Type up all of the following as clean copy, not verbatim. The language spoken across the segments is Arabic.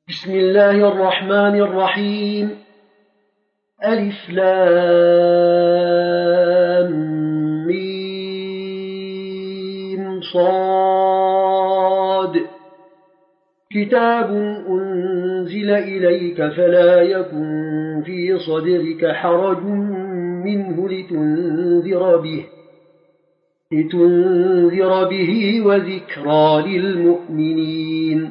بسم الله الرحمن الرحيم. ألف لام ميم صاد. كتاب أنزل إليك فلا يكن في صدرك حرج منه لتنذر به وذكرى للمؤمنين.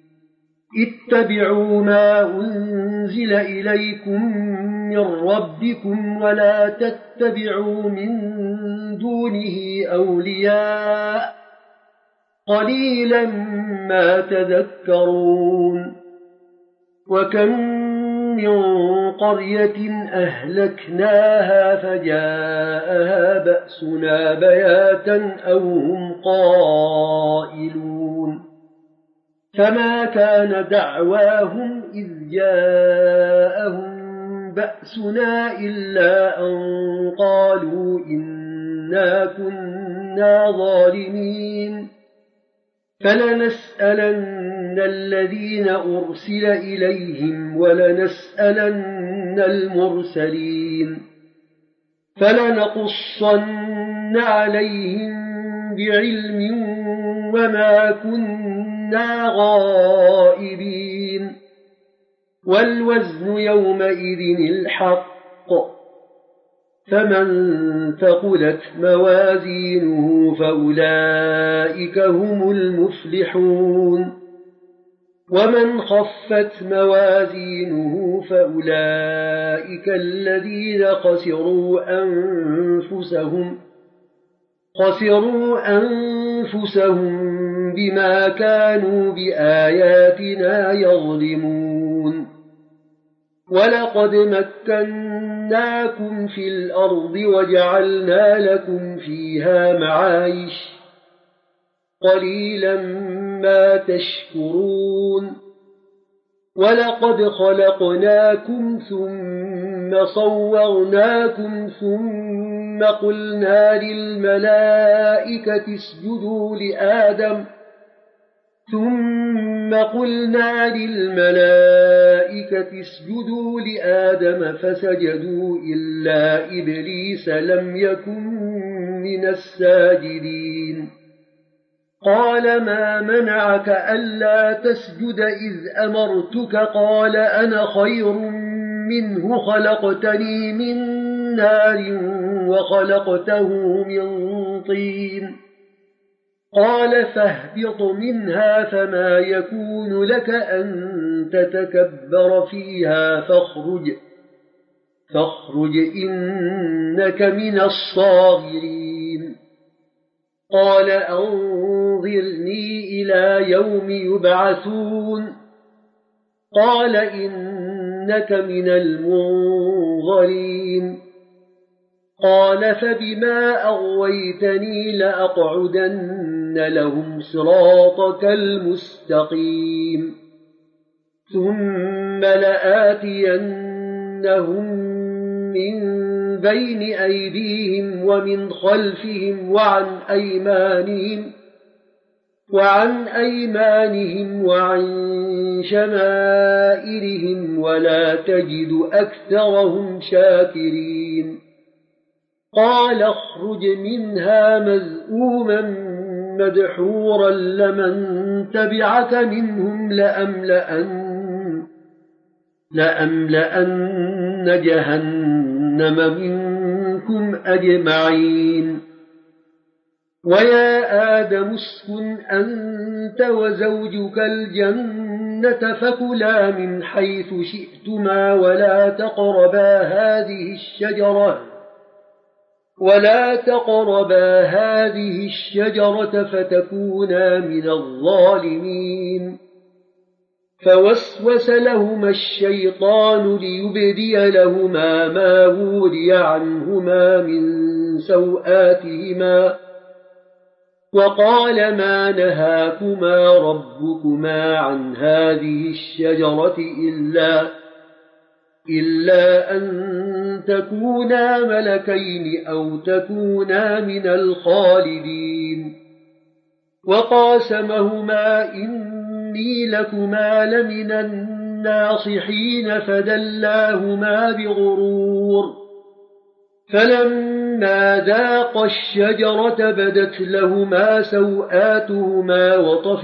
اتبعوا ما أنزل إليكم من ربكم ولا تتبعوا من دونه أولياء قليلا ما تذكرون. وكم من قرية أهلكناها فجاءها بأسنا بياتا أو هم قائلون. فما كان دعواهم إذ جاءهم بأسنا إلا أن قالوا إنا كنا ظالمين. فلنسألن الذين أرسل إليهم ولنسألن المرسلين. فلنقصن عليهم بعلم وما كنا غائبين. والوزن يومئذ الحق. فمن ثقلت موازينه فأولئك هم المفلحون. ومن خفت موازينه فأولئك الذين خسروا أنفسهم بما كانوا بآياتنا يظلمون. ولقد مكناكم في الأرض وجعلنا لكم فيها معايش قليلا ما تشكرون. ولقد خلقناكم ثم صورناكم ثم قلنا للملائكة اسجدوا لآدم فسجدوا إلا إبليس لم يكن من الساجدين. قال ما منعك ألا تسجد إذ أمرتك؟ قال أنا خير منه خلقتني من نار وخلقته من طين. قال فاهبط منها فما يكون لك أن تتكبر فيها فاخرج إنك من الصاغرين. قال أنظرني إلى يوم يبعثون. قال إنك من المنظرين. قال فبما أغويتني لأقعدن لهم صراطك المستقيم. ثم لآتينهم من بين أيديهم ومن خلفهم وعن أيمانهم وعن شمائلهم ولا تجد أكثرهم شاكرين. قال اخرج منها مذءوما مدحورا لمن تبعك منهم لأملأن جهنم منكم أجمعين. ويا آدم اسكن أنت وزوجك الجنة فكلا من حيث شئتما ولا تقربا هذه الشجرة فتكونا من الظالمين. فوسوس لهما الشيطان ليبدي لهما ما وري عنهما من سوآتهما وقال ما نهاكما ربكما عن هذه الشجرة إلا أن تكونا ملكين أو تكونا من الخالدين. وقاسمهما إن إني لكما لمن الناصحين فدلاهما بغرور فلما ذاقا الشجرة بدت لهما سوآتهما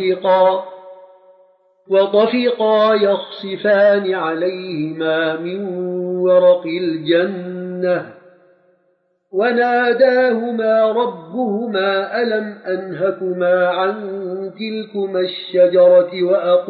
وطفقا يخصفان عليهما من ورق الجنة وناداهما ربهما ألم أنهكما عن تلكما الشجرة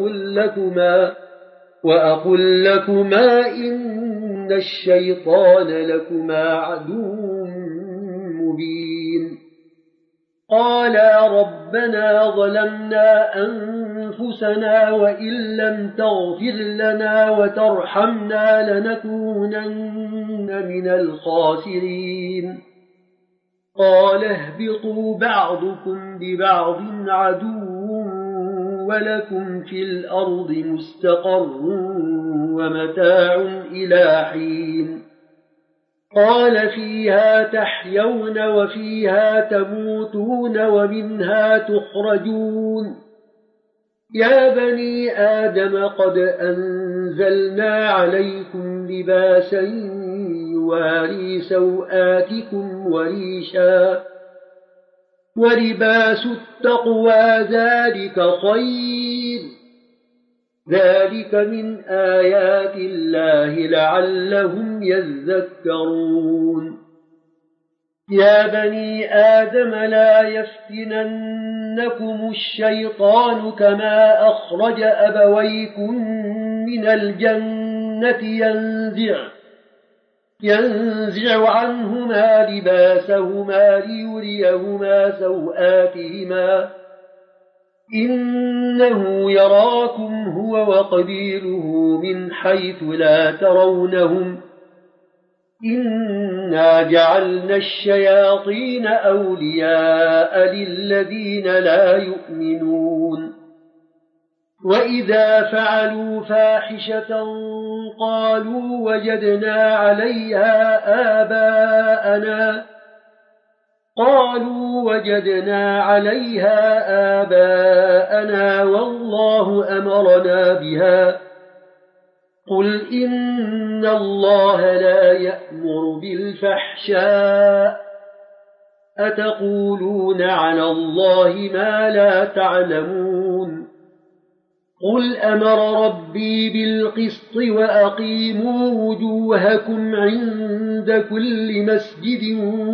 وأقل لكما إن الشيطان لكما عدو مبين قالا ربنا ظلمنا أنفسنا وإن لم تغفر لنا وترحمنا لنكونن من الخاسرين قال اهبطوا بعضكم ببعض عدو ولكم في الأرض مستقر ومتاع إلى حين قال فيها تحيون وفيها تموتون ومنها تخرجون يا بني آدم قد أنزلنا عليكم لباسا يواري سوآتكم وريشا ولباس التقوى ذلك خير ذلك من آيات الله لعلهم يذكرون يا بني آدم لا يفتننكم الشيطان كما أخرج أبويكم من الجنة ينزع عنهما لباسهما ليريهما سوآتهما إنه يراكم هو وقبيله من حيث لا ترونهم إنا جعلنا الشياطين أولياء للذين لا يؤمنون وإذا فعلوا فاحشة قالوا وجدنا عليها آباءنا والله أمرنا بها قل إن الله لا يأمر بالفحشاء أتقولون على الله ما لا تعلمون قل أمر ربي بالقسط وأقيموا وجوهكم عند كل مسجد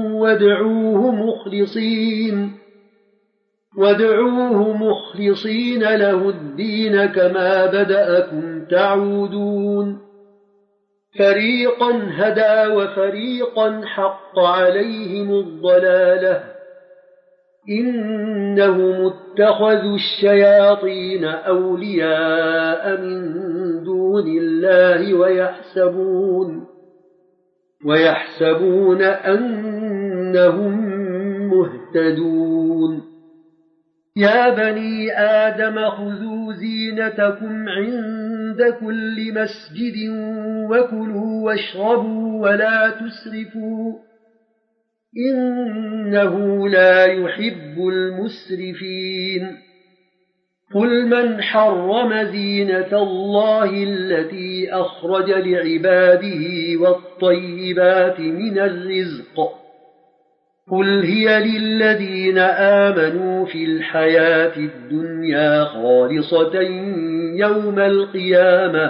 وادعوه مخلصين له الدين كما بدأكم تعودون فريقا هدى وفريقا حق عليهم الضلالة إنهم اتخذوا الشياطين أولياء من دون الله ويحسبون أنهم مهتدون يا بني آدم خذوا زينتكم عند كل مسجد وكلوا واشربوا ولا تسرفوا إنه لا يحب المسرفين قل من حرم زينة الله التي أخرج لعباده والطيبات من الرزق قل هي للذين آمنوا في الحياة الدنيا خالصة يوم القيامة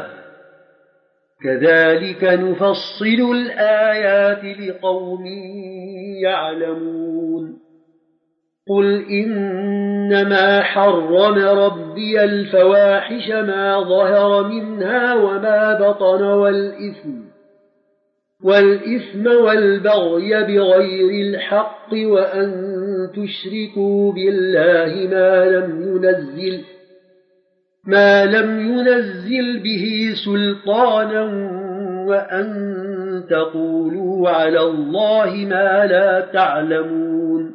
كذلك نفصل الآيات لقوم يعلمون قل إنما حرم ربي الفواحش ما ظهر منها وما بطن والإثم والبغي بغير الحق وأن تشركوا بالله ما لم ينزل به سلطانا وأن تقولوا على الله ما لا تعلمون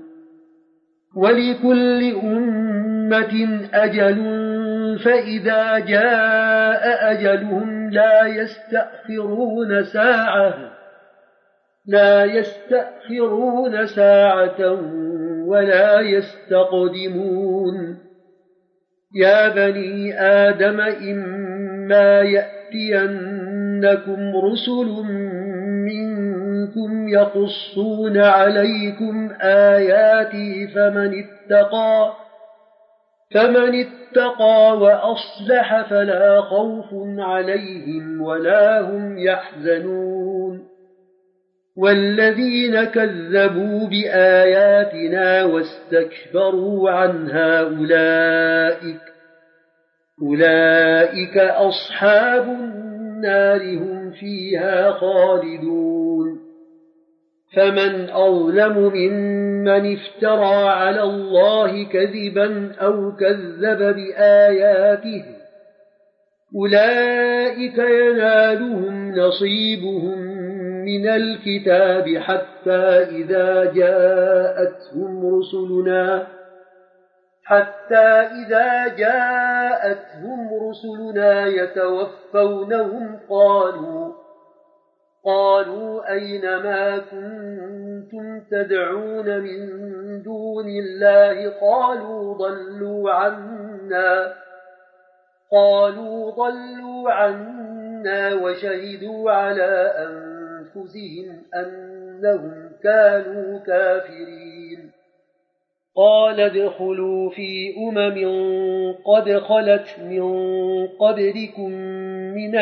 ولكل أمة أجل فإذا جاء أجلهم لا يستأخرون ساعة ولا يستقدمون يا بني آدم إما يأتينكم رسل منكم يقصون عليكم آياتي فمن اتقى وأصلح فلا خوف عليهم ولا هم يحزنون والذين كذبوا بآياتنا واستكبروا عنها أولئك أصحاب النار هم فيها خالدون فمن أظلم ممن افترى على الله كذبا أو كذب بآياته أولئك ينالهم نصيبهم من الكتاب حتى إذا جاءتهم رسلنا يتوفونهم قالوا أين ما كنتم تدعون من دون الله قالوا ضلوا عنا وشهدوا على أنفسهم أنهم كانوا كافرين قال ادخلوا في قد خلت من قبلكم من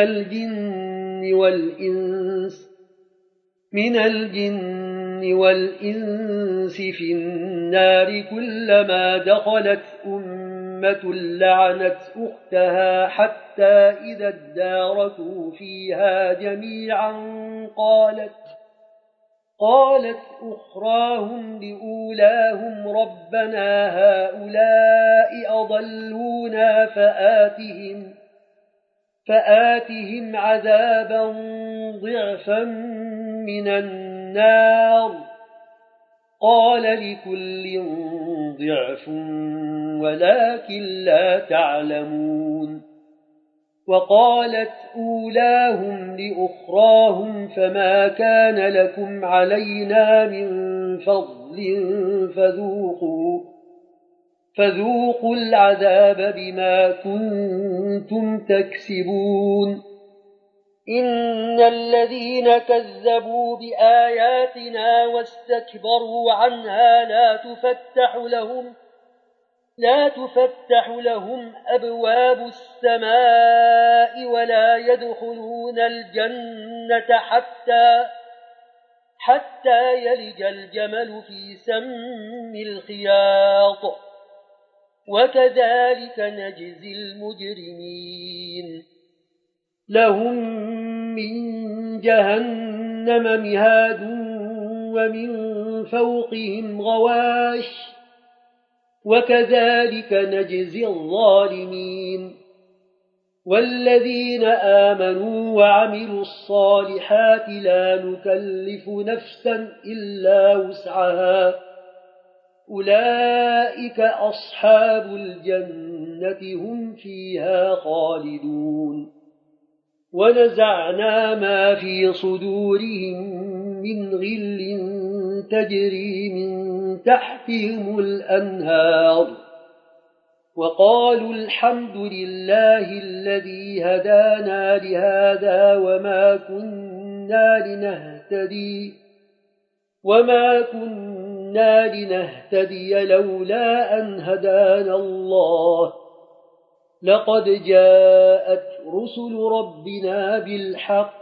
الجن والإنس في النار كلما دخلت أمة لعنت أختها حتى إذا اداركوا فيها جميعا قالت أخراهم لأولاهم ربنا هؤلاء أضلونا فآتهم عذابا ضعفا من النار قال لكل ضعف ولكن لا تعلمون وقالت أولاهم لأخراهم فما كان لكم علينا من فضل فذوقوا العذاب بما كنتم تكسبون إن الذين كذبوا بآياتنا واستكبروا عنها لا تفتح لهم أبواب السماء ولا يدخلون الجنة حتى يلج الجمل في سم الخياط وكذلك نجزي المجرمين لهم من جهنم مهاد ومن فوقهم غواش وكذلك نجزي الظالمين والذين آمنوا وعملوا الصالحات لا نكلف نفسا إلا وسعها أولئك أصحاب الجنة هم فيها خالدون ونزعنا ما في صدورهم من غل تجري من تحتهم الأنهار وقالوا الحمد لله الذي هدانا لهذا وما كنا لنهتدي لولا أن هدانا الله لقد جاءت رسل ربنا بالحق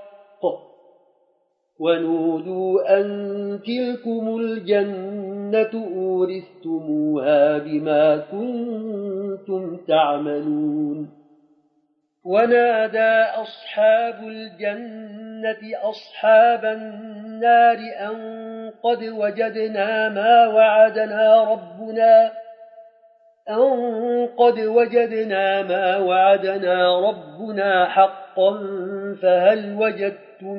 ونودوا أن تلكم الجنة أورثتموها بما كنتم تعملون ونادى أصحاب الجنة أصحاب النار أن قد وجدنا ما وعدنا ربنا حقا فهل وجدتم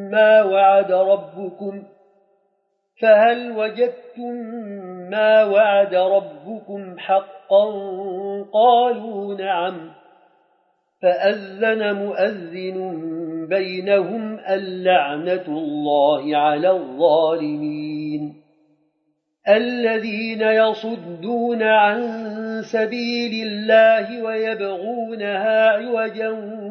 ما وعد ربكم حقا قالوا نعم فأذن مؤذن بينهم اللعنة الله على الظالمين الذين يصدون عن سبيل الله ويبغونها عوجا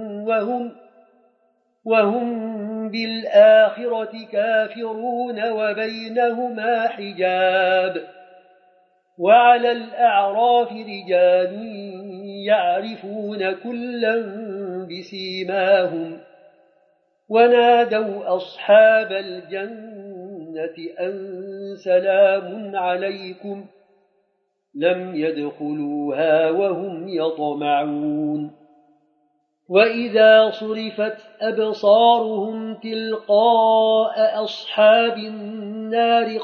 وهم بالآخرة كافرون وبينهما حجاب وعلى الأعراف رجال يعرفون كلا بسيماهم ونادوا أصحاب الجنة أن سلام عليكم لم يدخلوها وهم يطمعون وإذا صرفت أبصارهم تلقاء أصحاب النار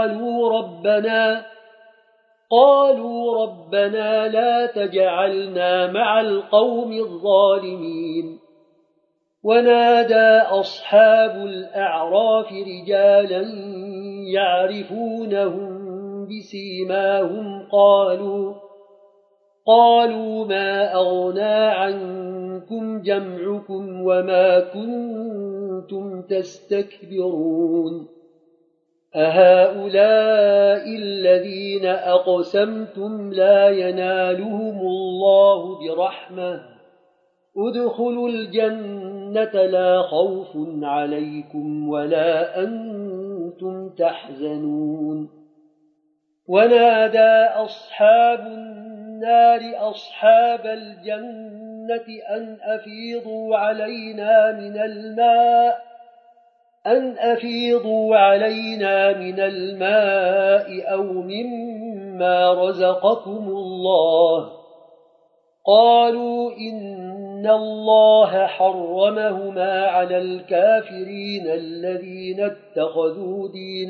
قالوا ربنا لا تجعلنا مع القوم الظالمين ونادى أصحاب الأعراف رجالا يعرفونهم بسيماهم قالوا ما أغنى عنكم جمعكم وما كنتم تستكبرون أهؤلاء الذين أقسمتم لا ينالهم الله برحمة ادخلوا الجنة لا خوف عليكم ولا أنتم تحزنون ونادى أصحاب النار أصحاب الجنة أن أفيضوا علينا من الماء أو مما رزقكم الله قالوا إن الله حرمهما على الكافرين الذين اتخذوا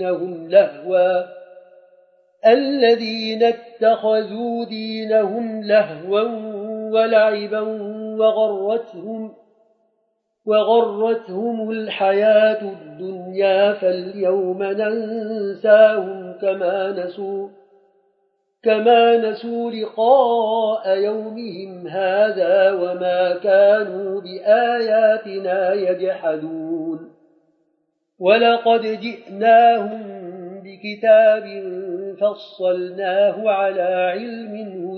دينهم لهوا ولعبا وغرتهم الحياة الدنيا فاليوم ننساهم كما نسوا لقاء يومهم هذا وما كانوا بآياتنا يجحدون ولقد جئناهم بكتاب فصلناه على علم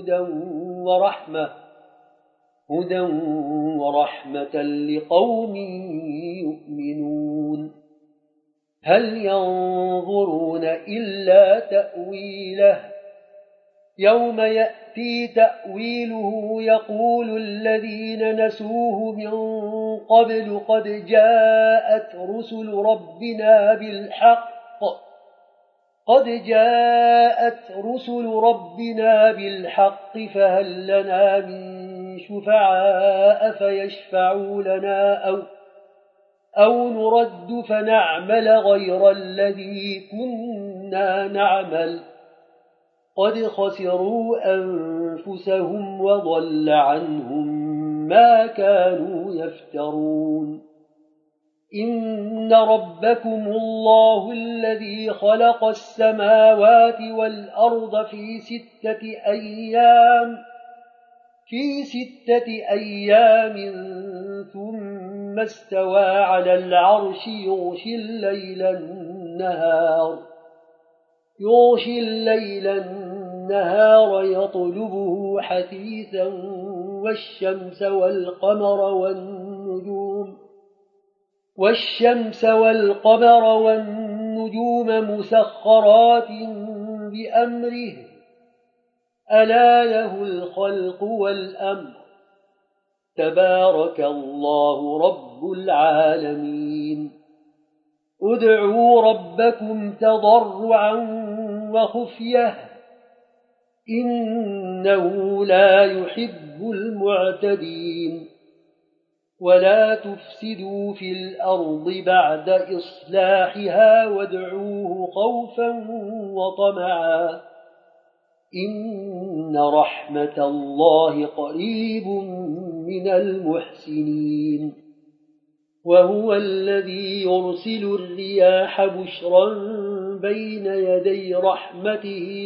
هدى ورحمة لقوم يؤمنون هل ينظرون إلا تأويله يوم يأتي تأويله يقول الذين نسوه من قبل قد جاءت رسل ربنا بالحق فهل لنا من شفعاء فيشفعوا لنا أو نرد فنعمل غير الذي كنا نعمل قد خسروا أنفسهم وضل عنهم ما كانوا يفترون إن ربكم الله الذي خلق السماوات والأرض في ستة أيام ثم استوى على العرش يغشي الليل النهار يطلبه حثيثا والشمس والقمر والنجوم مسخرات بأمره ألا له الخلق والأمر تبارك الله رب العالمين ادعوا ربكم تضرعا وخفية إنه لا يحب المعتدين ولا تفسدوا في الأرض بعد إصلاحها وادعوه خوفا وطمعا إن رحمة الله قريب من المحسنين وهو الذي يرسل الرياح بشرا بين يدي رحمته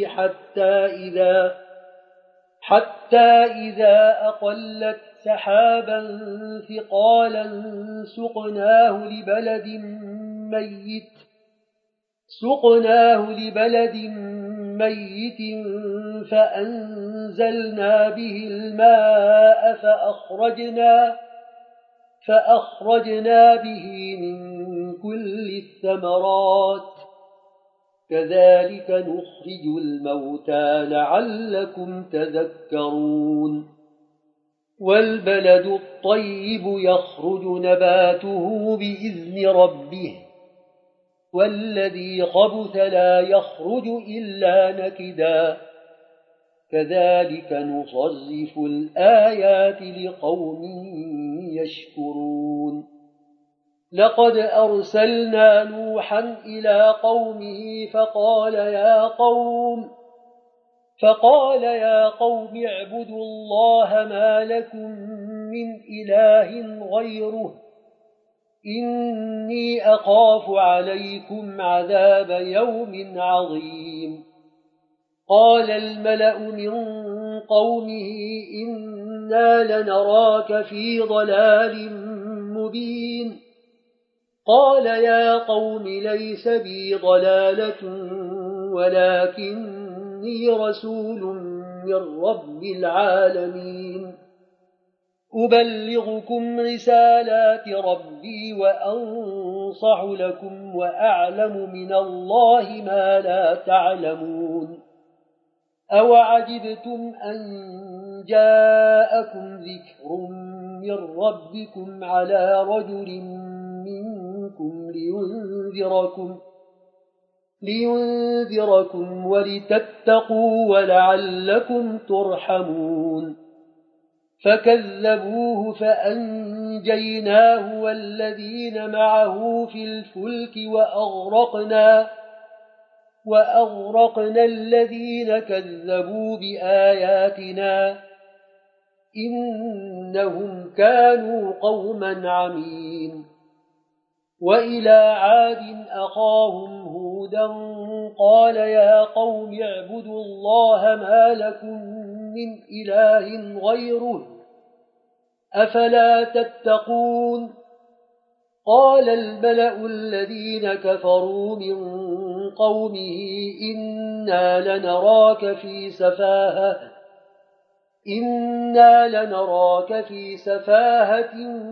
حتى إذا أقلت سحابا ثقالا سقناه لبلد ميت سقناه لبلد ميت فأنزلنا به الماء فأخرجنا به من كل الثمرات كذلك نخرج الموتى لعلكم تذكرون والبلد الطيب يخرج نباته بإذن ربه والذي خبث لا يخرج إلا نكدا كذلك نصرف الآيات لقوم يشكرون لقد أرسلنا نوحا إلى قومه فقال يا قوم اعبدوا الله ما لكم من إله غيره إني أخاف عليكم عذاب يوم عظيم قال الملأ من قومه إنا لنراك في ضلال مبين قال يا قوم ليس بي ضلالة ولكني رسول من رب العالمين أبلغكم رسالات ربي وأنصح لكم وأعلم من الله ما لا تعلمون أوعجبتم أن جاءكم ذكر من ربكم على رجل منكم لينذركم ولتتقوا ولعلكم ترحمون فكذبوه فأنجيناه والذين معه في الفلك وأغرقنا الذين كذبوا بآياتنا إنهم كانوا قوما عمين وإلى عاد أخاهم هودا قال يا قوم اعبدوا الله ما لكم من إله غيره أفلا تتقون قال الملأ الذين كفروا من قومه إنا لنراك في سفاهة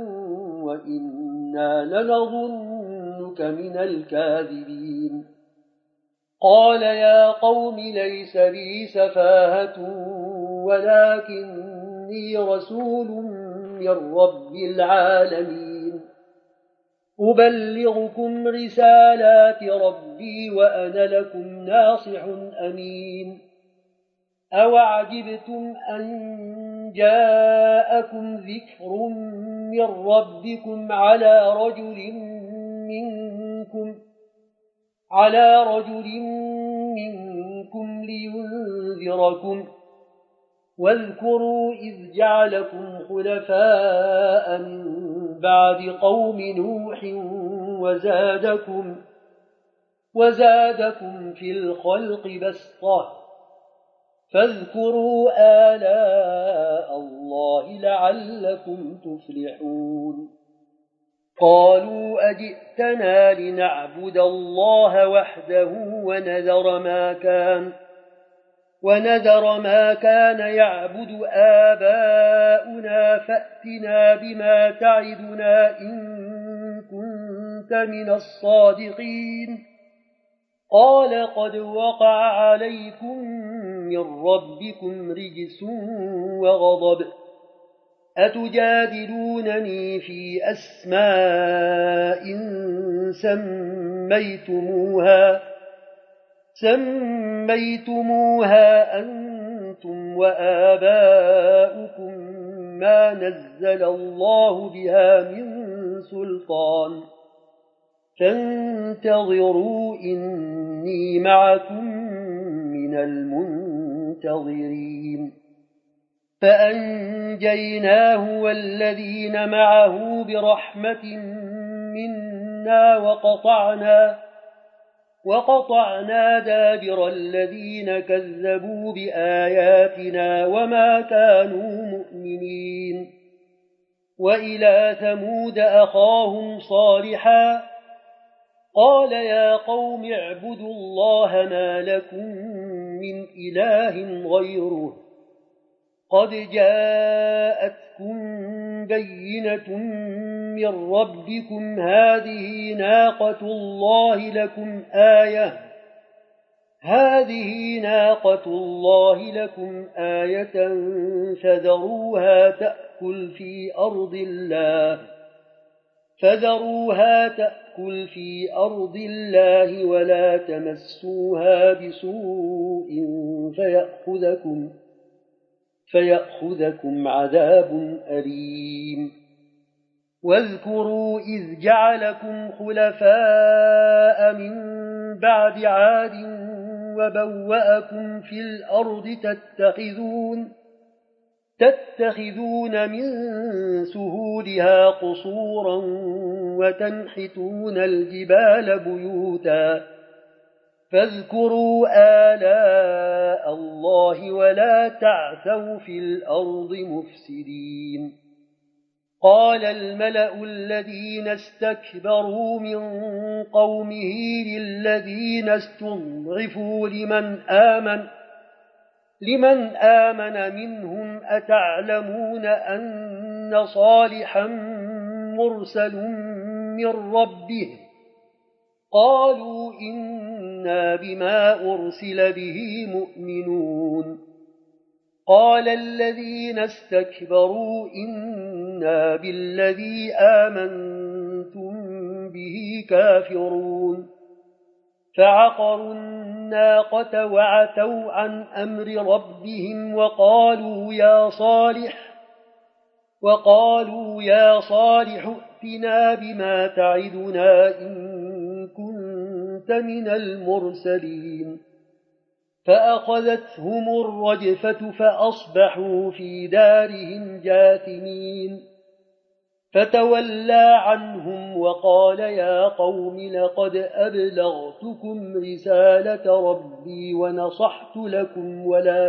وإنا لنظنك من الكاذبين قال يا قوم ليس بي سفاهة ولكني رسول من رب العالمين أبلغكم رسالات ربي وأنا لكم ناصح أمين أوعجبتم أن جاءكم ذكر من ربكم على رجل منكم لينذركم واذكروا إذ جعلكم خلفاء من بعد قوم نوح وزادكم في الخلق بسطة فاذكروا آلاء الله لعلكم تفلحون قالوا أجئتنا لنعبد الله وحده ونذر ما كان يعبد آباؤنا فأتنا بما تعدنا إن كنت من الصادقين قال قد وقع عليكم من ربكم رجس وغضب أتجادلونني في أسماء سميتموها أنتم وآباؤكم ما نزل الله بها من سلطان فانتظروا إني معكم من المنتظرين فأنجيناه والذين معه برحمة منا وقطعنا دابر الذين كذبوا بآياتنا وما كانوا مؤمنين وإلى ثمود أخاهم صالحا قال يا قوم اعبدوا الله ما لكم من إله غيره قد جاءتكم بينة من ربكم هذه ناقة الله لكم آية فذروها تأكل في أرض الله ولا تمسوها بسوء فيأخذكم عذاب أليم واذكروا إذ جعلكم خلفاء من بعد عاد وبوأكم في الأرض تتخذون من سهولها قصورا وتنحتون الجبال بيوتا فاذكروا آلاء الله ولا تعثوا في الأرض مفسدين قال الملأ الذين استكبروا من قومه للذين استضعفوا لمن آمن منهم أتعلمون أن صالحا مرسل من ربه قالوا إنا بما أرسل به مؤمنون قال الذين استكبروا إنا بالذي آمنتم به كافرون فعقروا الناقة وعتوا عن أمر ربهم وقالوا يا صالح ائتنا بما تعدنا إن كنت من المرسلين فأخذتهم الرجفة فأصبحوا في دارهم جاثمين فتولى عنهم وقال يا قوم لقد أبلغتكم رسالة ربي ونصحت لكم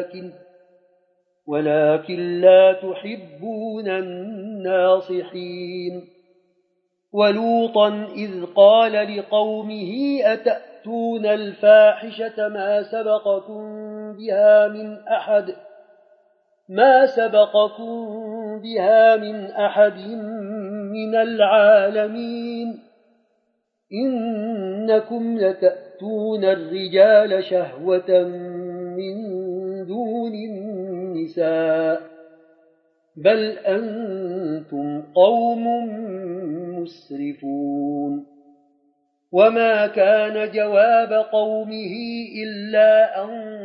ولكن لا تحبون الناصحين ولوطا إذ قال لقومه أتأتون الفاحشة ما سبقكم بها من أحد من العالمين إنكم لتأتون الرجال شهوة من دون النساء بل أنتم قوم مسرفون وما كان جواب قومه إلا أن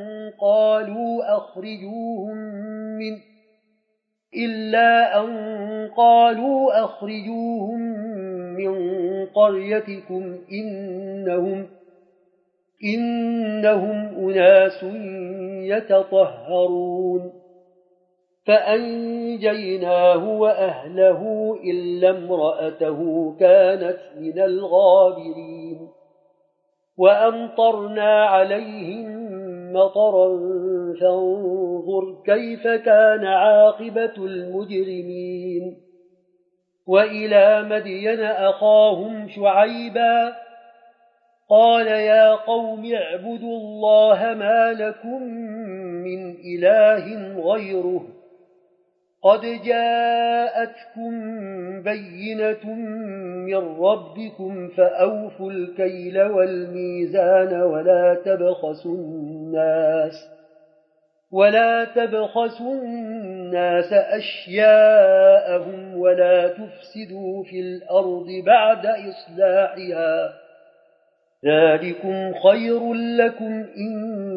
قالوا أخرجوهم من قريتكم إنهم أناس يتطهرون فأنجيناه وأهله إلا امرأته كانت من الغابرين وأمطرنا عليهم مطرا فانظر كيف كان عاقبة المجرمين وإلى مدين أخاهم شعيبا قال يا قوم اعبدوا الله ما لكم من إله غيره قد جاءتكم بينة من ربكم فأوفوا الكيل والميزان ولا تبخسوا الناس أشياءهم ولا تفسدوا في الأرض بعد إصلاحها ذلكم خير لكم إن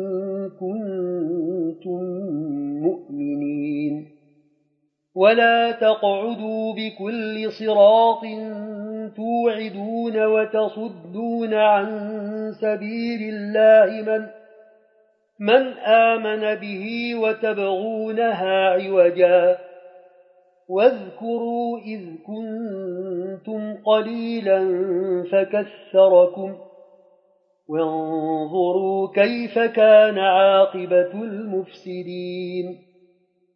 كنتم مؤمنين ولا تقعدوا بكل صراط توعدون وتصدون عن سبيل الله من آمن به وتبغونها عوجا واذكروا إذ كنتم قليلا فكثركم وانظروا كيف كان عاقبة المفسدين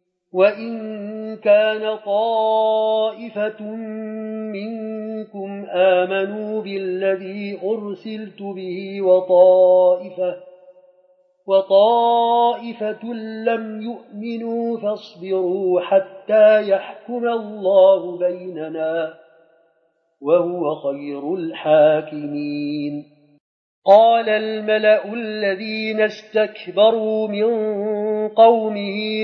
وإن كان طائفة منكم آمنوا بالذي أرسلت به وطائفة لم يؤمنوا فاصبروا حتى يحكم الله بيننا وهو خير الحاكمين. قال الملأ الذين استكبروا من قومه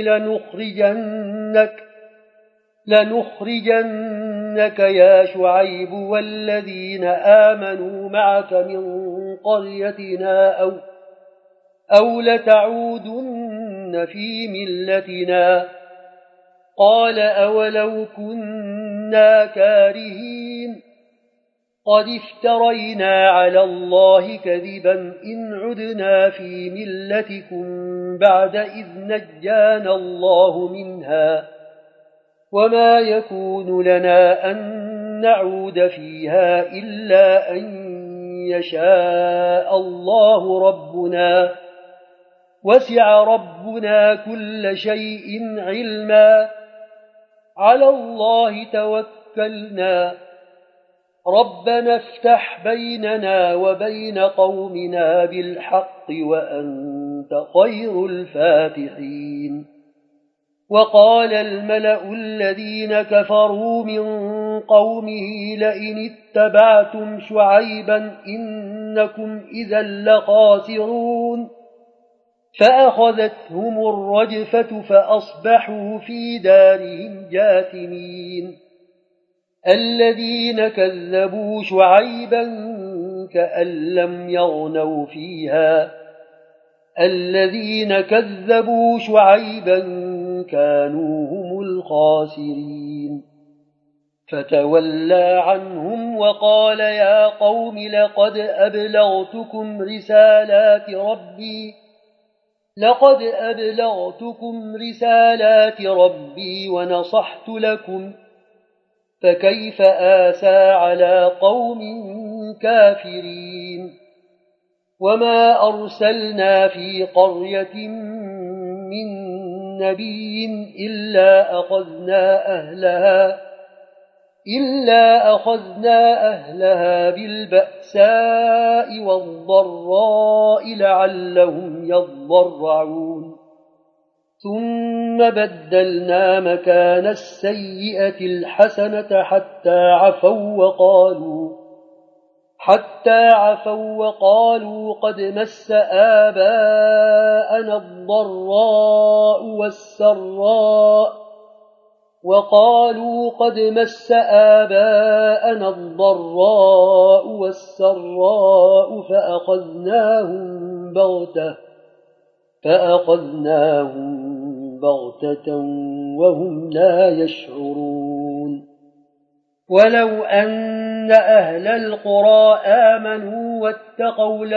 لنخرجنك يا شعيب والذين آمنوا معك من قريتنا أو لتعودن في ملتنا. قال أولو كنا كارهين قد افترينا على الله كذبا إن عدنا في ملتكم بعد إذ نجانا الله منها وما يكون لنا أن نعود فيها إلا أن يشاء الله ربنا وسع ربنا كل شيء علما على الله توكلنا ربنا افتح بيننا وبين قومنا بالحق وأنت خير الفاتحين. وقال الملأ الذين كفروا من قومه لئن اتبعتم شعيبا إنكم إذا لخاسرون فأخذتهم الرجفة فأصبحوا في دارهم جاثمين. الذين كذبوا شعيبا كأن لم يغنوا فيها الذين كذبوا شعيبا كانوا هم الخاسرين. فتولى عنهم وقال يا قوم لقد أبلغتكم رسالات ربي ونصحت لكم فكيف آسى على قوم كافرين. وما أرسلنا في قرية من نبي إلا أخذنا أهلها بالبأساء والضراء لعلهم يضرعون ثم بدلنا مكان السيئة الحسنة حتى عفوا وقالوا قد مس آباءنا الضراء والسراء فأخذناهم بغتة وهم لا يشعرون. ولو أن أهل القرى آمنوا واتقوا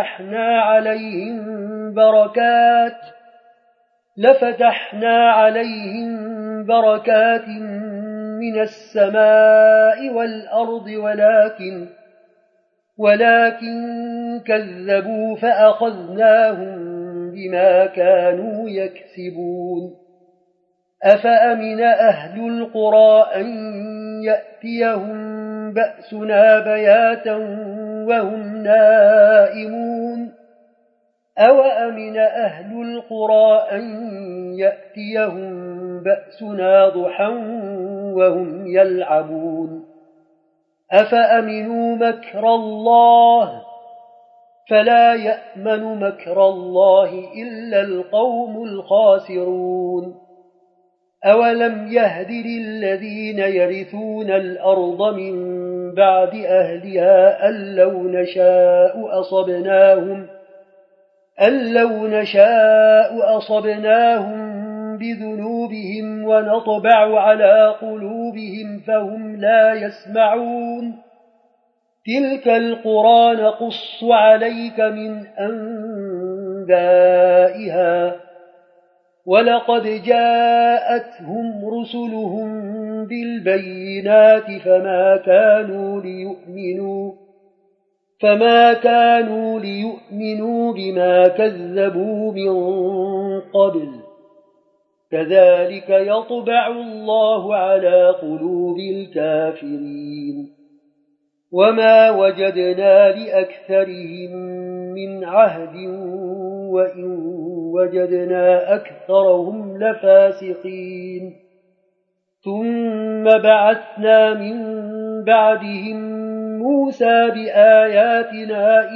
لفتحنا عليهم بركات من السماء والأرض ولكن كذبوا فأخذناهم بما كانوا يكسبون. أفأمن أهل القرى أن يأتيهم بأسنا بياتا وهم نائمون أوأمن أهل القرى أن يأتيهم بأسنا ضحى وهم يلعبون. أفأمنوا مكر الله فلا يأمن مكر الله إلا القوم الخاسرون. أولم يهد للذين يرثون الأرض من بعد أهلها أن لو نشاء أصبناهم بذنوبهم ونطبع على قلوبهم فهم لا يسمعون. تلك القرى نقص عليك من أنبائها ولقد جاءتهم رسلهم بالبينات فما كانوا ليؤمنوا بما كذبوا من قبل. كذلك يطبع الله على قلوب الكافرين. وما وجدنا لأكثرهم من عهد وإن وجدنا أكثرهم لفاسقين ثم بعثنا من بعدهم موسى بآياتنا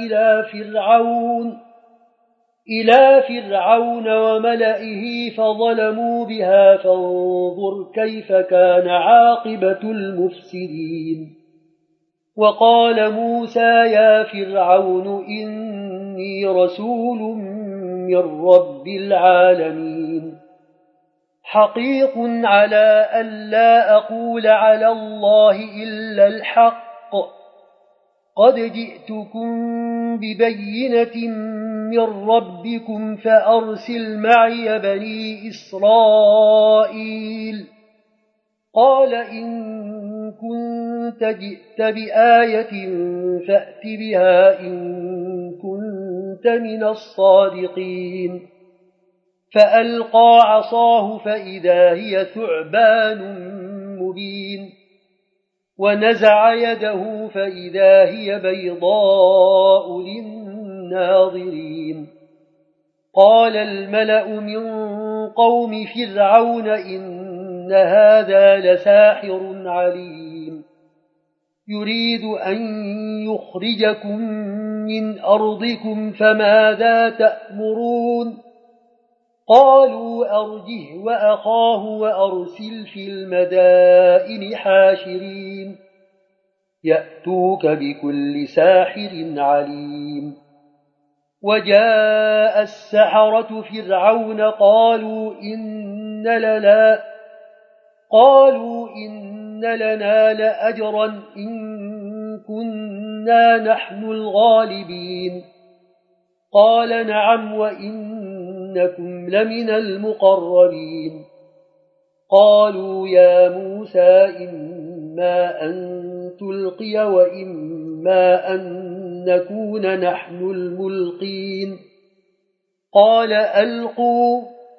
إلى فرعون وملئه فظلموا بها فانظر كيف كان عاقبة المفسدين وقال موسى يا فرعون إني رسول من رب العالمين حقيق على ألا أقول على الله إلا الحق قد جئتكم ببينة من ربكم فأرسل معي بني إسرائيل قال إن كنت جئت بآية فأت بها إن كنت من الصادقين فألقى عصاه فإذا هي ثعبان مبين ونزع يده فإذا هي بيضاء للناظرين قال الملأ من قوم فرعون إن هذا لساحر عليم يريد أن يخرجكم من أرضكم فماذا تأمرون قالوا أرجه وأخاه وأرسل في المدائن حاشرين يأتوك بكل ساحر عليم وجاء السحرة فرعون قالوا إن لنا لأجرا إن كنا نحن الغالبين قال نعم وإنكم لمن المقربين قالوا يا موسى إما أن تلقي وإما أن نكون نحن الملقين قال ألقوا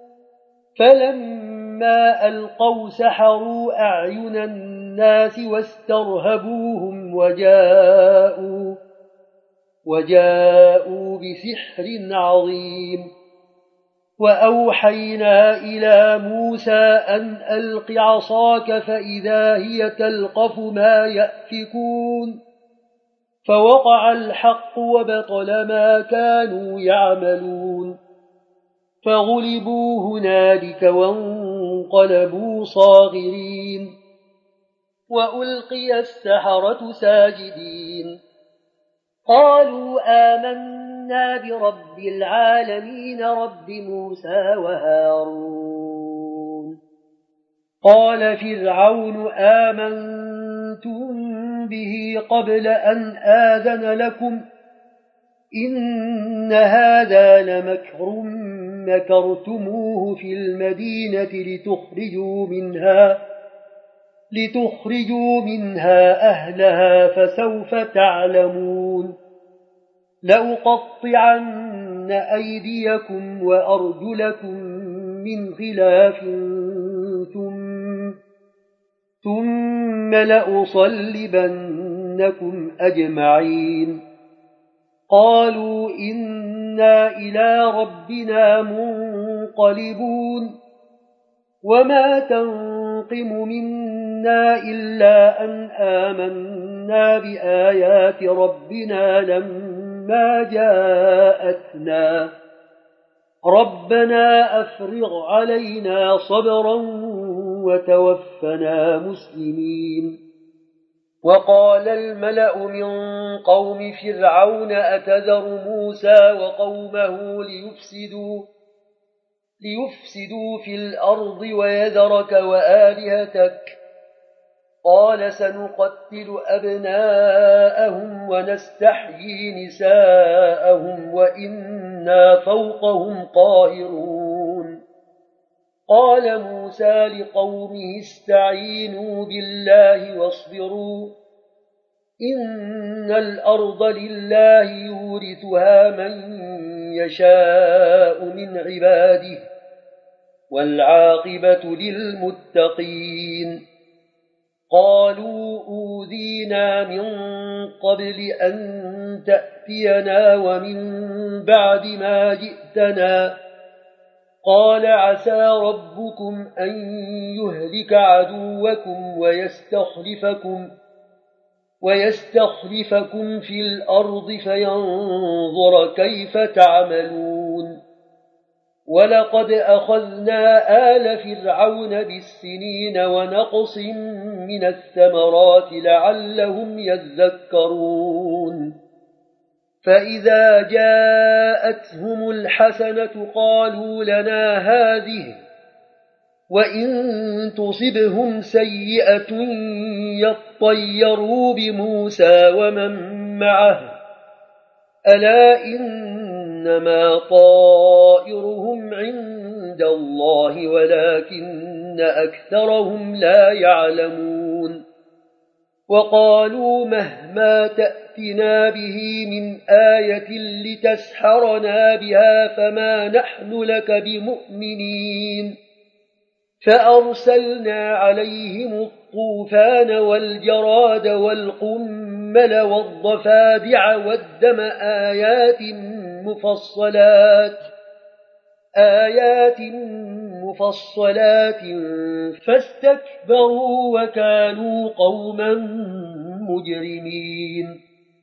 فلما ألقوا سحروا أعين الناس واسترهبوهم وجاءوا بسحر عظيم وأوحينا إلى موسى أن ألق عصاك فإذا هي تلقف ما يأفكون فوقع الحق وبطل ما كانوا يعملون فغلبوا هنالك وانقلبوا صاغرين وألقي السحرة ساجدين قالوا آمنا برب العالمين رب موسى وهارون قال فرعون آمنتم به قبل أن آذن لكم إن هذا لمكر مكرتموه في المدينة لتخرجوا منها أهلها فسوف تعلمون لأقطعن أيديكم وأرجلكم من خلاف ثم لأصلبنكم أجمعين قالوا إنا إلى ربنا منقلبون وما تنقم منا إلا أن آمنا بآيات ربنا لما جاءتنا ربنا أفرغ علينا صبرا وتوفنا مسلمين وقال الملأ من قوم فرعون أتذر موسى وقومه ليفسدوا في الأرض ويذرك وآلهتك قال سنقتل أبناءهم ونستحيي نساءهم وإنا فوقهم قاهرون قال موسى لقومه استعينوا بالله واصبروا إن الأرض لله يورثها من يشاء من عباده والعاقبة للمتقين قالوا أوذينا من قبل أن تأتينا ومن بعد ما جئتنا قال عسى ربكم أن يهلك عدوكم ويستخلفكم في الأرض فينظر كيف تعملون ولقد أخذنا آل فرعون بالسنين ونقص من الثمرات لعلهم يذكرون فإذا جاءتهم الحسنة قالوا لنا هذه وإن تصبهم سيئة يطيروا بموسى ومن معه ألا إنما طائرهم عند الله ولكن أكثرهم لا يعلمون وقالوا مهما تأتنا به من آية لتسحرنا بها فما نحن لك بمؤمنين فأرسلنا عليهم الطوفان والجراد والقمل والضفادع والدم آيات مفصلات فاستكبروا وكانوا قوما مجرمين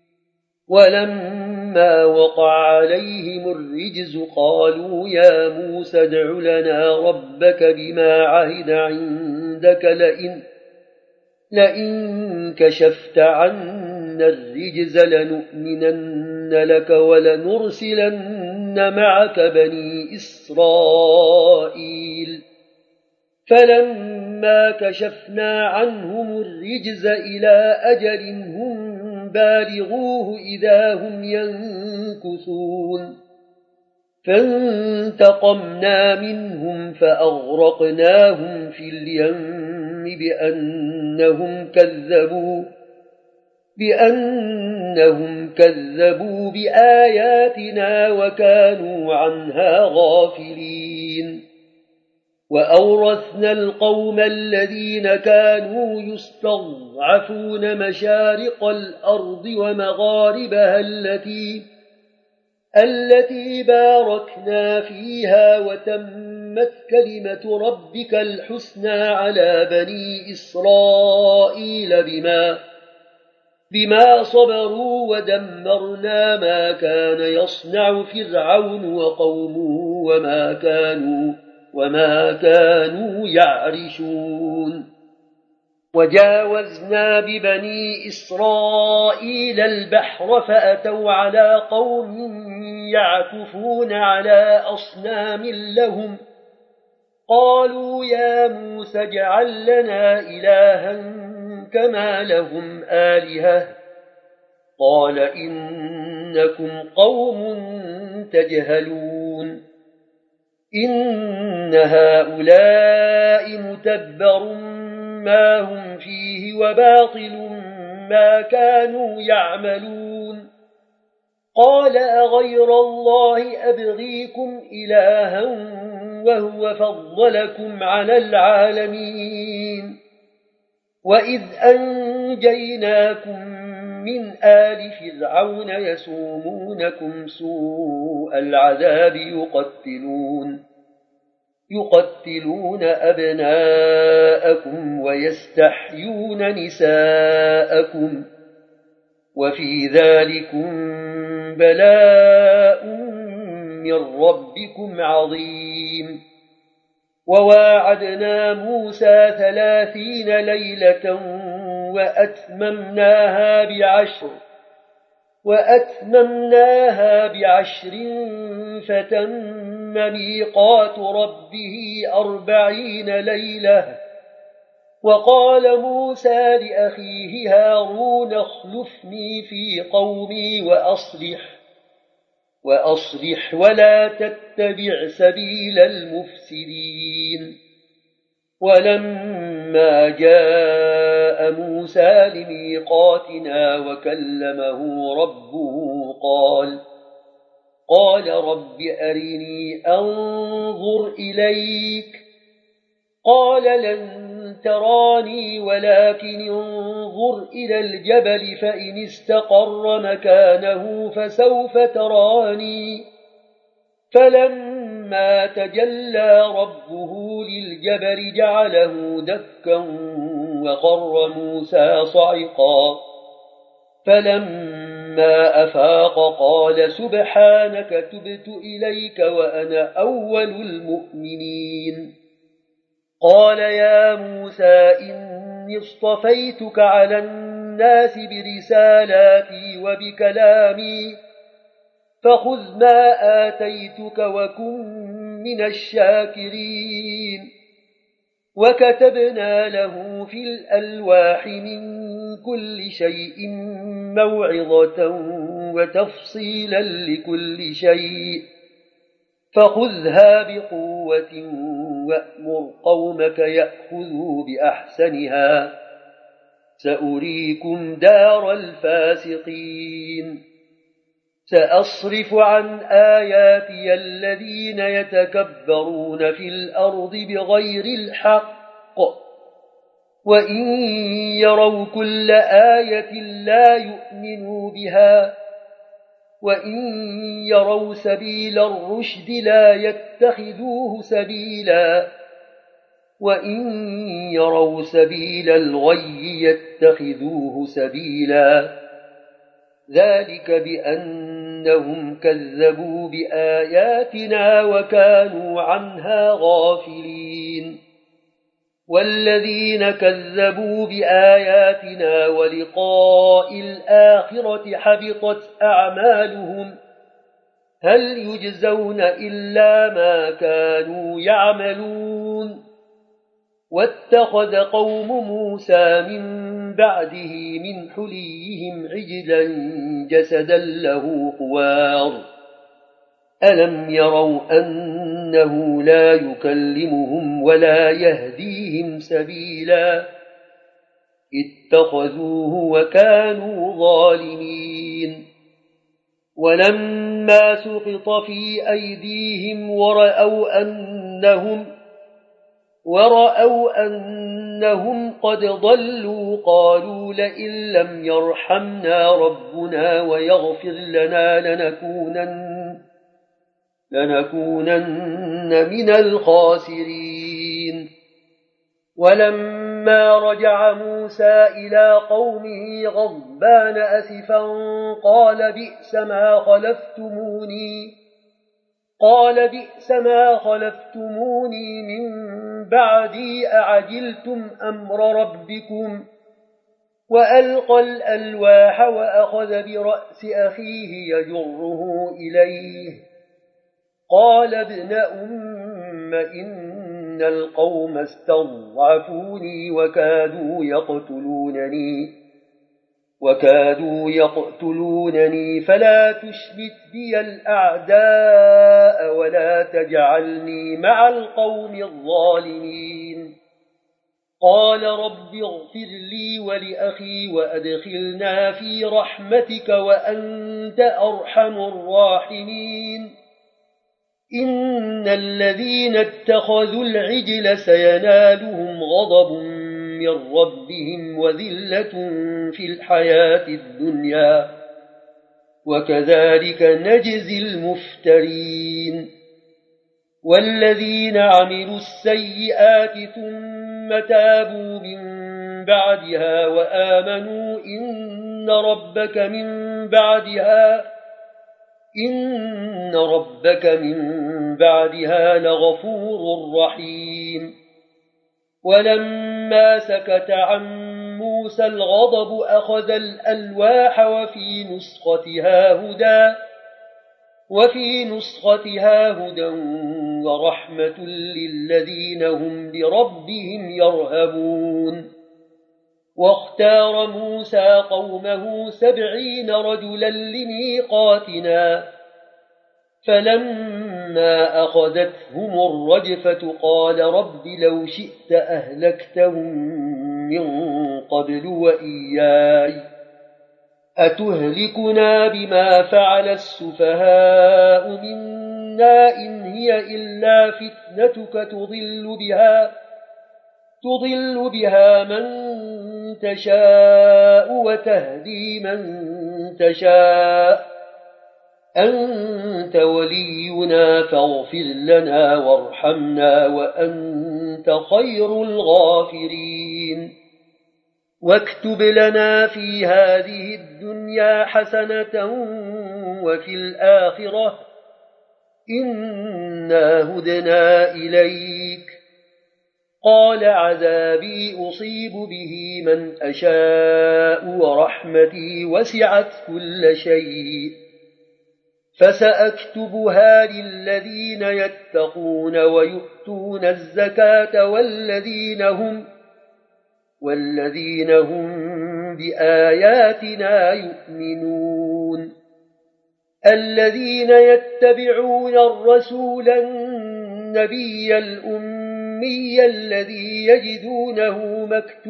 ولما وقع عليهم الرجز قالوا يا موسى ادع لنا ربك بما عهد عندك لئن كشفت عنا الرجز لنؤمنن لك ولنرسلن معك بني إسرائيل فلما كشفنا عنهم الرجز إلى أجل هم بالغوه إذا هم ينكثون فانتقمنا منهم فأغرقناهم في اليم بأنهم كذبوا بآياتنا وكانوا عنها غافلين وأورثنا القوم الذين كانوا يستضعفون مشارق الأرض ومغاربها التي باركنا فيها وتمت كلمة ربك الحسنى على بني إسرائيل بما صبروا ودمرنا ما كان يصنع فرعون وقومه وما كانوا يعرشون وجاوزنا ببني إسرائيل البحر فأتوا على قوم يعكفون على أصنام لهم قالوا يا موسى اجعل لنا إلها كما لهم آلهة قال إنكم قوم تجهلون إن هؤلاء متبر ما هم فيه وباطل ما كانوا يعملون قال أغير الله أبغيكم إلها وهو فضلكم على العالمين وإذ أنجيناكم من آل فرعون يسومونكم سوء العذاب يقتلون أبناءكم ويستحيون نساءكم وفي ذلكم بلاء من ربكم عظيم وواعدنا موسى 30 ليلة وأتممناها بعشر فتم ميقات ربه 40 ليلة وقال موسى لأخيه هارون اخلفني في قومي وأصلح ولا تتبع سبيل المفسدين ولما جاء موسى لميقاتنا وكلمه ربه قال رب أرني أنظر إليك قال لن تراني ولكن انظر إلى الجبل فإن استقر مكانه فسوف تراني فلما تجلى ربه للجبل جعله دكا وخر موسى صعقا فلما أفاق قال سبحانك تبت إليك وأنا أول المؤمنين قال يا موسى إني اصطفيتك على الناس برسالاتي وبكلامي فخذ ما آتيتك وكن من الشاكرين وكتبنا له في الألواح من كل شيء موعظة وتفصيلا لكل شيء فخذها بقوة وأمر قومك يأخذوا بأحسنها سأريكم دار الفاسقين سأصرف عن آياتي الذين يتكبرون في الأرض بغير الحق وإن يروا كل آية لا يؤمنوا بها وإن يروا سبيل الرشد لا يتخذوه سبيلا وإن يروا سبيل الغي يتخذوه سبيلا ذلك بأنهم كذبوا بآياتنا وكانوا عنها غافلين والذين كذبوا بآياتنا ولقاء الآخرة حبطت أعمالهم هل يجزون إلا ما كانوا يعملون واتخذ قوم موسى من بعده من حليهم عجلا جسدا له خوار ألم يروا أنه لا يكلمهم ولا يهديهم سبيلا اتخذوه وكانوا ظالمين ولما سقط في أيديهم ورأوا أنهم قد ضلوا قالوا لئن لم يرحمنا ربنا ويغفر لنا لنكونن من الخاسرين ولما رجع موسى إلى قومه غضبان أسفا قال بئس ما خلفتموني من بعدي أعجلتم أمر ربكم وألقى الألواح وأخذ برأس أخيه يجره إليه قال ابن أم إن القوم استضعفوني وكادوا يقتلونني فلا تشمت بي الأعداء ولا تجعلني مع القوم الظالمين قال رب اغفر لي ولأخي وأدخلنا في رحمتك وأنت أرحم الراحمين إن الذين اتخذوا العجل سينالهم غضب من ربهم وذلة في الحياة الدنيا وكذلك نجزي المفترين والذين عملوا السيئات ثم تابوا من بعدها وآمنوا إن ربك من بعدها لغفور رحيم ولما سكت عن موسى الغضب أخذ الألواح وفي نسختها هدى ورحمة للذين هم لربهم يرهبون واختار موسى قومه 70 رجلا لميقاتنا فلما أخذتهم الرجفة قال رب لو شئت أهلكتهم من قبل وإياي أتهلكنا بما فعل السفهاء منا إن هي إلا فتنتك تضل بها من تشاء وتهدي من تشاء أنت ولينا فاغفر لنا وارحمنا وأنت خير الغافرين واكتب لنا في هذه الدنيا حسنة وفي الآخرة إنا هدنا إليك قال عذابي أصيب به من أشاء ورحمتي وسعت كل شيء فسأكتبها للذين يتقون ويؤتون الزكاة والذين هم بآياتنا يؤمنون الذين يتبعون الرسول النبي الأمي الذي يجدونه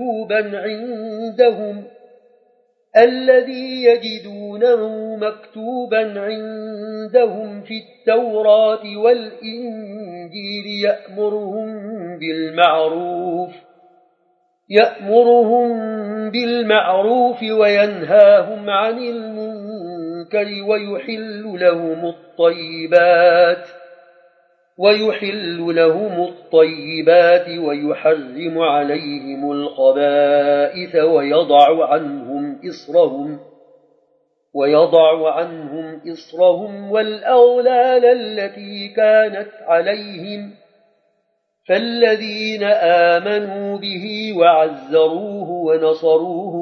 مكتوبا عندهم في التوراة والإنجيل يأمرهم بالمعروف وينهاهم عن المنكر ويحل لهم الطيبات ويحرم عليهم الخبائث ويضع عنهم إصرهم والأغلال التي كانت عليهم فالذين آمنوا به وعزروه ونصروه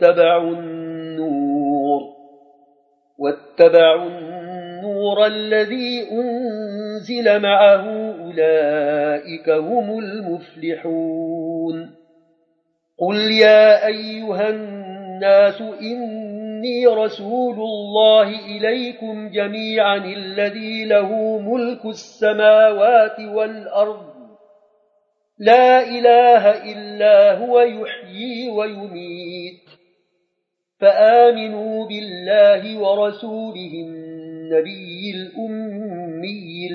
واتبعوا النور الذي أنزل معه أولئك هم المفلحون قل يا أيها الناس إني رسول الله إليكم جميعا الذي له ملك السماوات والأرض لا إله إلا هو يحيي ويميت فآمنوا بالله ورسوله النبي الأمي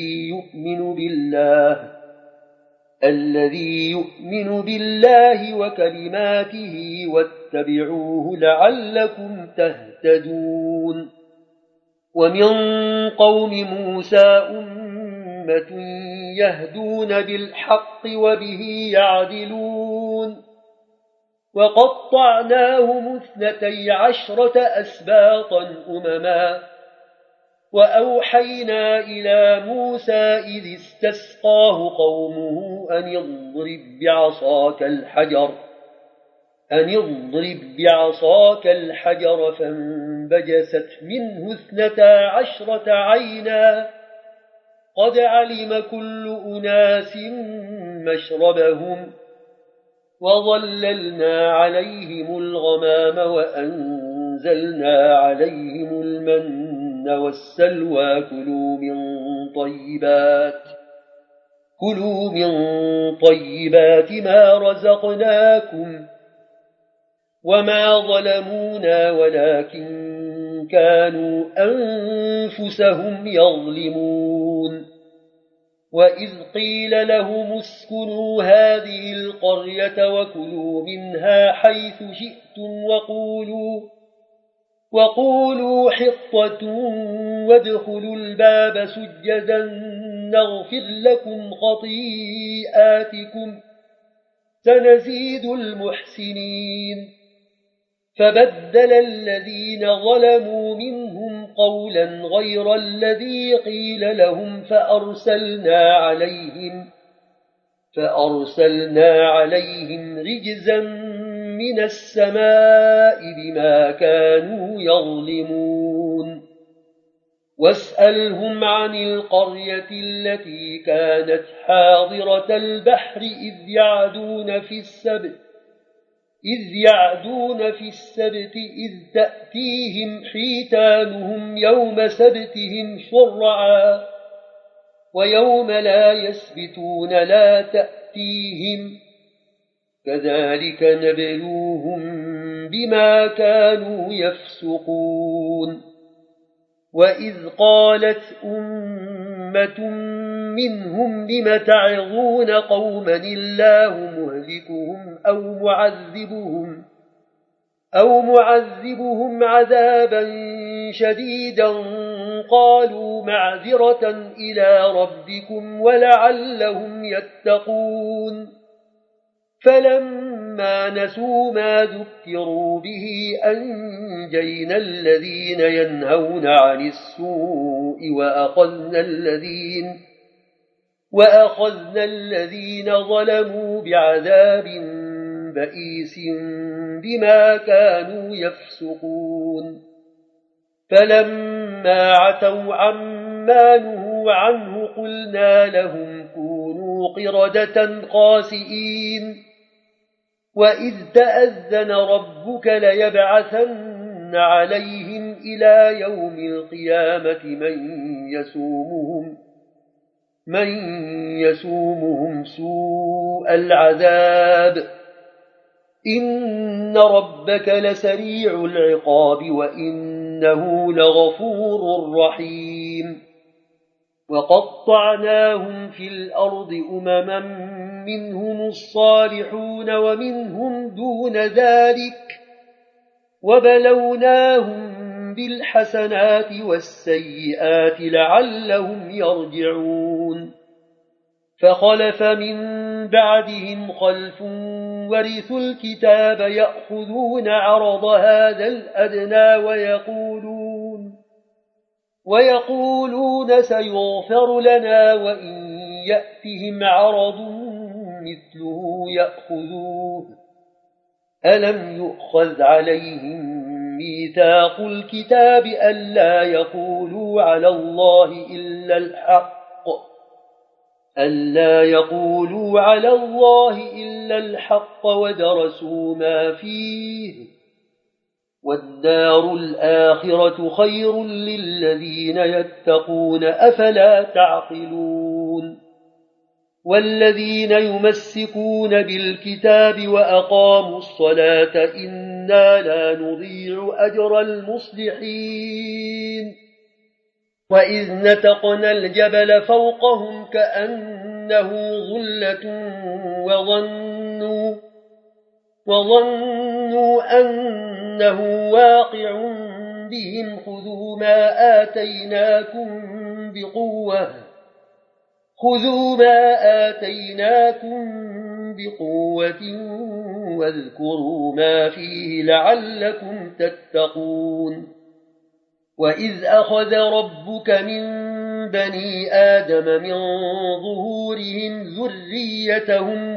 الذي يؤمن بالله وكلماته واتبعوه لعلكم تهتدون ومن قوم موسى أمة يهدون بالحق وبه يعدلون وقطعناهم 12 أسباطا أمما وأوحينا إلى موسى إذ استسقاه قومه أن اضرب بعصاك الحجر فانبجست منه 12 عينا قد علم كل أناس مشربهم وظللنا عليهم الغمام وأنزلنا عليهم المن والسلوى كلوا من طيبات ما رزقناكم وما ظلمونا ولكن كانوا أنفسهم يظلمون وإذ قيل لهم اسكنوا هذه القرية وكلوا منها حيث شئتم وقولوا حطة وادخلوا الباب سجدا نغفر لكم خطيئاتكم سنزيد المحسنين فبدل الذين ظلموا منهم قولا غير الذي قيل لهم فأرسلنا عليهم رجزا من السماء بما كانوا يظلمون واسألهم عن القرية التي كانت حاضرة البحر إذ يعدون في السبت إذ تأتيهم حيتانهم يوم سبتهم شرعا ويوم لا يسبتون لا تأتيهم كذلك نبلوهم بما كانوا يفسقون وإذ قالت أمة منهم لم تعظون قوما الله مهلكهم أو معذبهم عذابا شديدا قالوا معذرة إلى ربكم ولعلهم يتقون فلما نسوا ما ذكروا به أنجينا الذين ينهون عن السوء وأخذنا الذين ظلموا بعذاب بئيس بما كانوا يفسقون فلما عتوا عما نهوا عنه قلنا لهم كونوا قردة خاسئين وإذ تأذن ربك ليبعثن عليهم إلى يوم القيامة من يسومهم سوء العذاب إن ربك لسريع العقاب وإنه لغفور رحيم وقطعناهم في الأرض أمما منهم الصالحون ومنهم دون ذلك وبلوناهم بالحسنات والسيئات لعلهم يرجعون فخلف من بعدهم خلف ورثوا الكتاب يأخذون عرض هذا الأدنى ويقولون سيغفر لنا وإن يأتهم عرض مثله يأخذوه ألم يؤخذ عليهم ميثاق الكتاب ألا يقولوا على الله إلا الحق ودرسوا ما فيه والدار الآخرة خير للذين يتقون أفلا تعقلون والذين يمسكون بالكتاب وأقاموا الصلاة إنا لا نضيع أجر المصلحين وإذ نتقنا الجبل فوقهم كأنه ظلة وظنوا أنه واقع بهم خذوا ما آتيناكم بقوة واذكروا ما فيه لعلكم تتقون وإذ أخذ ربك من بني آدم من ظهورهم ذريتهم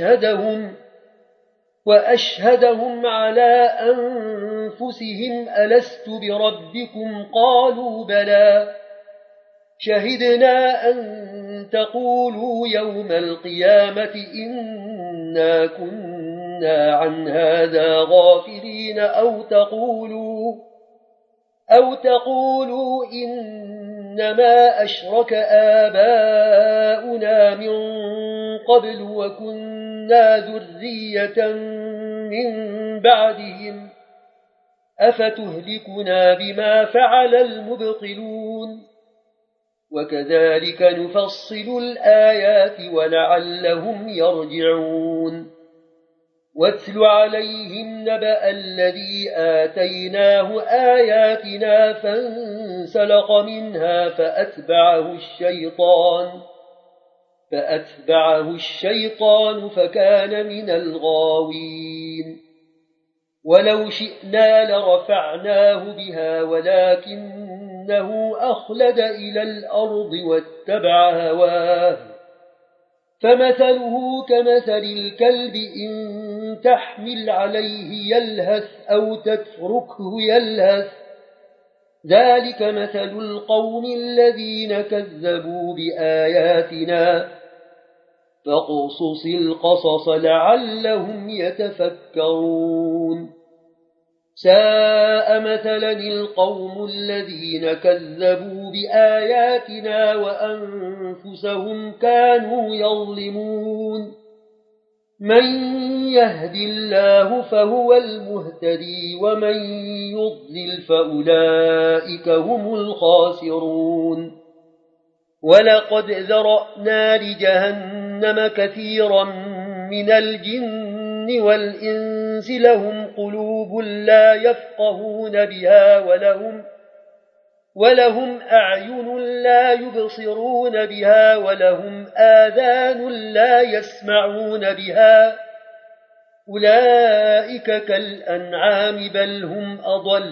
وأشهدهم على أنفسهم ألست بربكم قالوا بلى شهدنا أن تقولوا يوم القيامة إنا كنا عن هذا غافلين أو تقولوا إنما أشرك آباؤنا من قبل وكنا ذرية من بعدهم أفتهلكنا بما فعل المبطلون وكذلك نفصل الآيات ولعلهم يرجعون واتل عليهم نبأ الذي آتيناه آياتنا فانسلخ منها فأتبعه الشيطان فكان من الغاوين ولو شئنا لرفعناه بها ولكنه أخلد إلى الأرض واتبع هواه فمثله كمثل الكلب إن تحمل عليه يلهث أو تتركه يلهث ذلك مثل القوم الذين كذبوا بآياتنا فاقصص القصص لعلهم يتفكرون ساء مثلا القوم الذين كذبوا بآياتنا وأنفسهم كانوا يظلمون من يهد الله فهو المهتدي ومن يضلل فأولئك هم الخاسرون ولقد ذرأنا لجهنم كثيرا من الجن والإنس لهم قلوب لا يفقهون بها ولهم أعين لا يبصرون بها ولهم آذان لا يسمعون بها أولئك كالأنعام بل هم أضل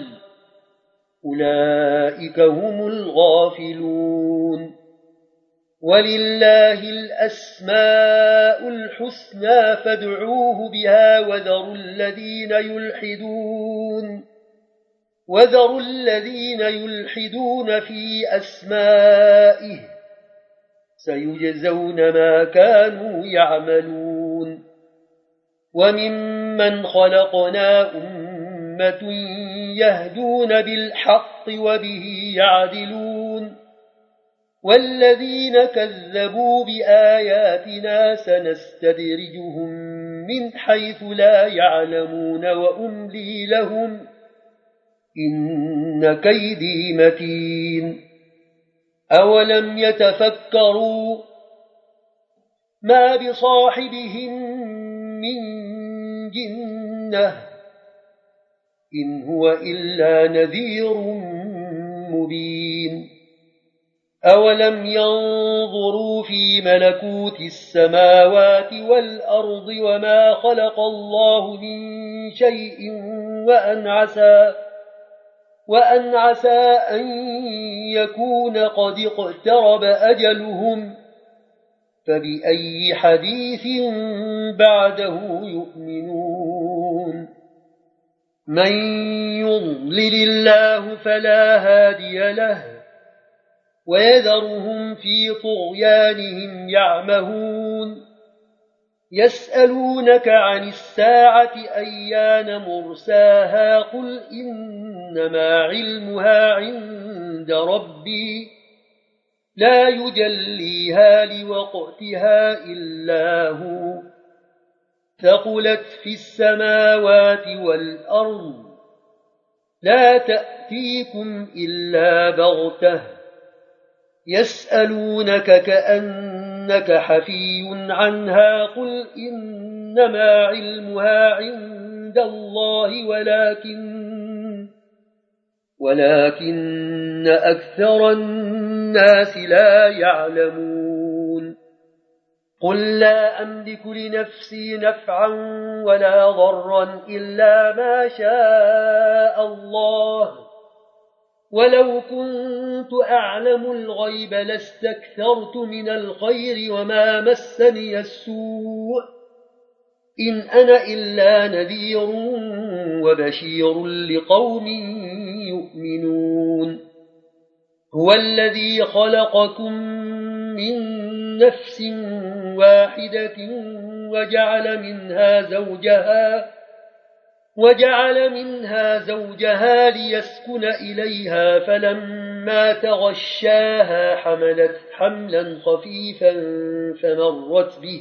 أولئك هم الغافلون ولله الأسماء الحسنى فادعوه بها وذروا الذين يلحدون في أسمائه سيجزون ما كانوا يعملون وممن خلقنا أمة يهدون بالحق وبه يعدلون والذين كذبوا بآياتنا سنستدرجهم من حيث لا يعلمون وأملي لهم إن كيدي متين أولم يتفكروا ما بصاحبهم من جنة إن هو إلا نذير مبين أولم ينظروا في ملكوت السماوات والأرض وما خلق الله من شيء وأن عسى أن يكون قد اقترب أجلهم فبأي حديث بعده يؤمنون من يضلل الله فلا هادي له ويذرهم في طغيانهم يعمهون يسألونك عن الساعة أيان مرساها قل إنما علمها عند ربي لا يجليها لوقتها إلا هو ثقلت في السماوات والأرض لا تأتيكم إلا بغتة يسألونك كأنك حفي عنها قل إنما علمها عند الله ولكن أكثر الناس لا يعلمون قل لا أملك لنفسي نفعا ولا ضرا إلا ما شاء الله ولو كنت أعلم الغيب لاستكثرت من الخير وما مسني السوء إن أنا إلا نذير وبشير لقوم يؤمنون هو الذي خلقكم من نفس واحدة وجعل منها زوجها ليسكن إليها فلما تغشاها حملت حملا خفيفا فمرت به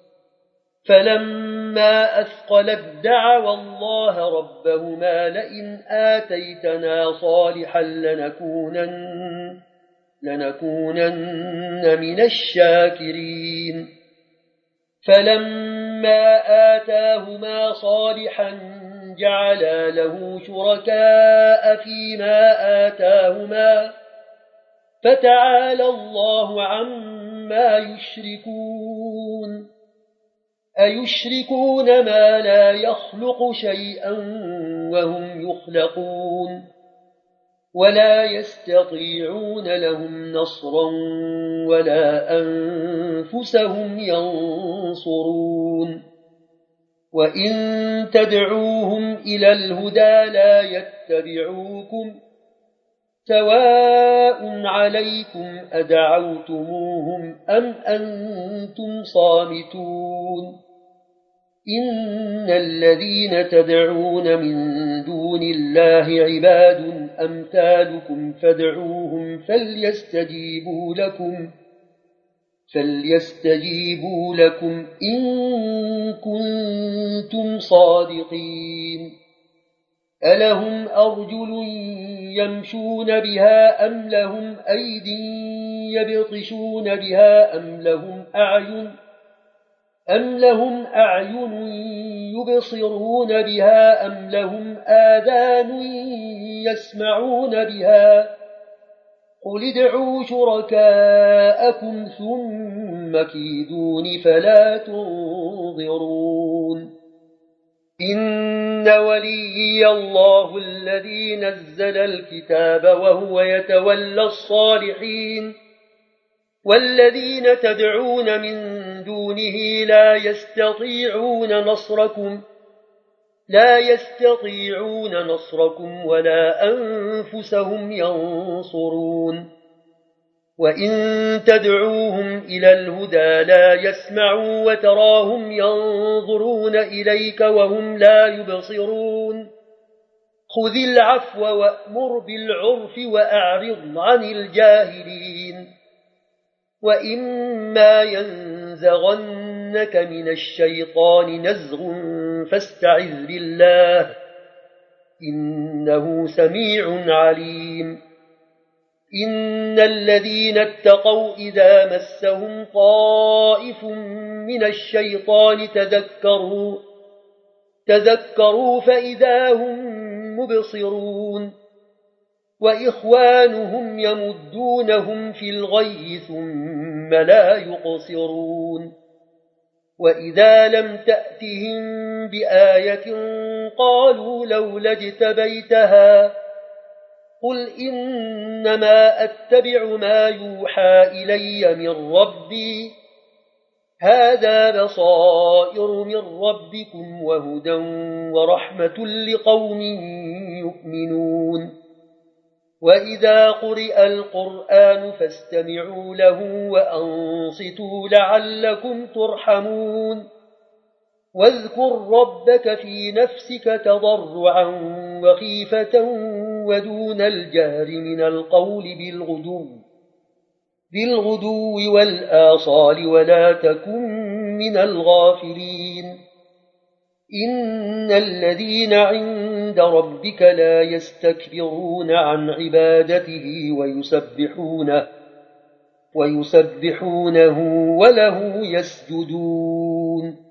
فلما أثقلت دعوا الله ربهما لئن آتيتنا صالحا لنكونن من الشاكرين فلما آتاهما صالحا جعلا له شركاء فيما آتاهما فتعالى الله عما يشركون أيشركون ما لا يخلق شيئا وهم يخلقون ولا يستطيعون لهم نصرا ولا أنفسهم ينصرون وإن تدعوهم إلى الهدى لا يتبعوكم سواء عليكم أدعوتموهم أم أنتم صامتون إن الذين تدعون من دون الله عباد أمثالكم فادعوهم فليستجيبوا لكم إن كنتم صادقين ألهم أرجل يمشون بها أم لهم أيد يبطشون بها أم لهم أعين يبصرون بها أم لهم آذان يسمعون بها قل ادعوا شركاءكم ثم كيدون فلا تنظرون إن وليي الله الذي نزل الكتاب وهو يتولى الصالحين والذين تدعون من دونه لا يستطيعون نصركم ولا أنفسهم ينصرون وإن تدعوهم إلى الهدى لا يسمعوا وتراهم ينظرون إليك وهم لا يبصرون خذ العفو وأمر بالعرف وأعرض عن الجاهلين وإما ينزغنك من الشيطان نزغ فاستعذ بالله إنه سميع عليم إن الذين اتقوا إذا مسهم طائف من الشيطان تذكروا فإذا هم مبصرون وإخوانهم يمدونهم في الغي ثم لا يقصرون وإذا لم تأتهم بآية قالوا لولا اجتبيتها قل إنما أتبع ما يوحى إلي من ربي هذا بصائر من ربكم وهدى ورحمة لقوم يؤمنون وإذا قرئ القرآن فاستمعوا له وأنصتوا لعلكم ترحمون واذكر ربك في نفسك تضرعا وخيفة ودون الجهر من القول بالغدو والآصال ولا تكن من الغافلين إن الذين عند ربك لا يستكبرون عن عبادته ويسبحونه وله يسجدون